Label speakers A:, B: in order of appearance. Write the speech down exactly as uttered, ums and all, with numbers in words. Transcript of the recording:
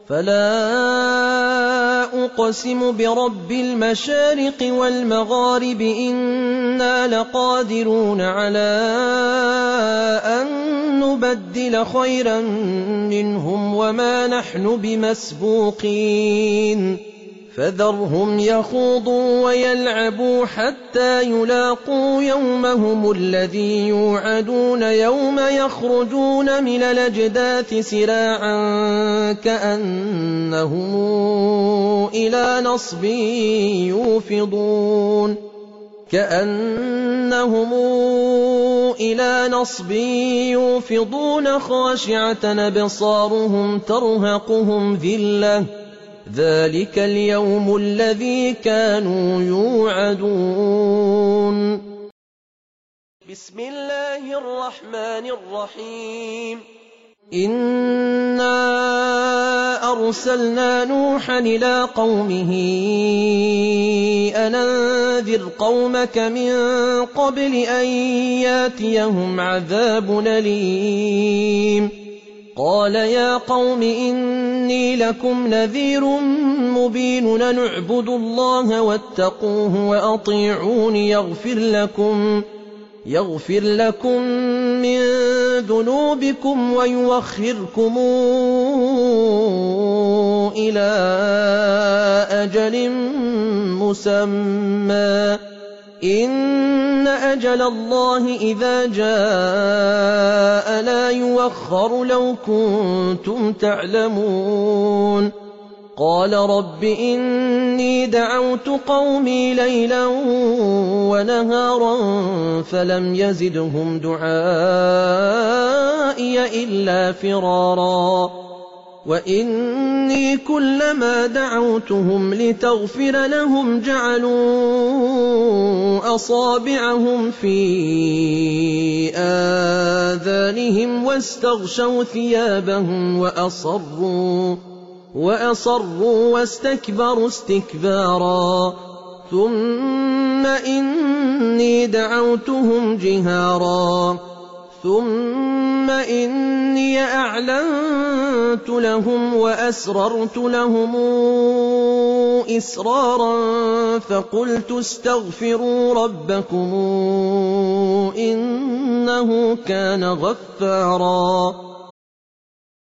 A: فلا أقسم برب المشارق والمغارب إنا لقادرون على أن نبدل خيرا منهم وما نحن بمسبوقين فذرهم يخوضوا ويلعبوا حتى يلاقوا يومهم الذي يوعدون يوم يخرجون من الأجداث سراعا كأنهم إلى نصب يوفضون كأنهم إلى نصب يوفضون خاشعة أبصارهم ترهقهم ذلة ذلك اليوم الذي كانوا يوعدون. بسم الله الرحمن الرحيم. إنا أرسلنا نوحا إلى قومه أن أنذر قومك من قبل أن ياتيهم عذاب أليم. قال يا قوم إني لكم نذير مبين أن اعبدوا الله واتقوه وأطيعون يغفر لكم يغفر لكم من ذنوبكم ويوخركم إلى أجل مسمى إن أجل الله إذا جاء لا يوخر لو كنتم تعلمون. قال رب إني دعوت قومي ليلا ونهارا فلم يزدهم دعائي إلا فرارا وإني كلما دعوتهم لتغفر لهم جعلوا أصابعهم في آذانهم واستغشوا ثيابهم وأصروا وأصروا واستكبروا استكبارا ثم إني دعوتهم جهارا ثم إني أعلنت لهم وأسررت لهم إسرارا فقلت استغفروا ربكم إنه كان غفارا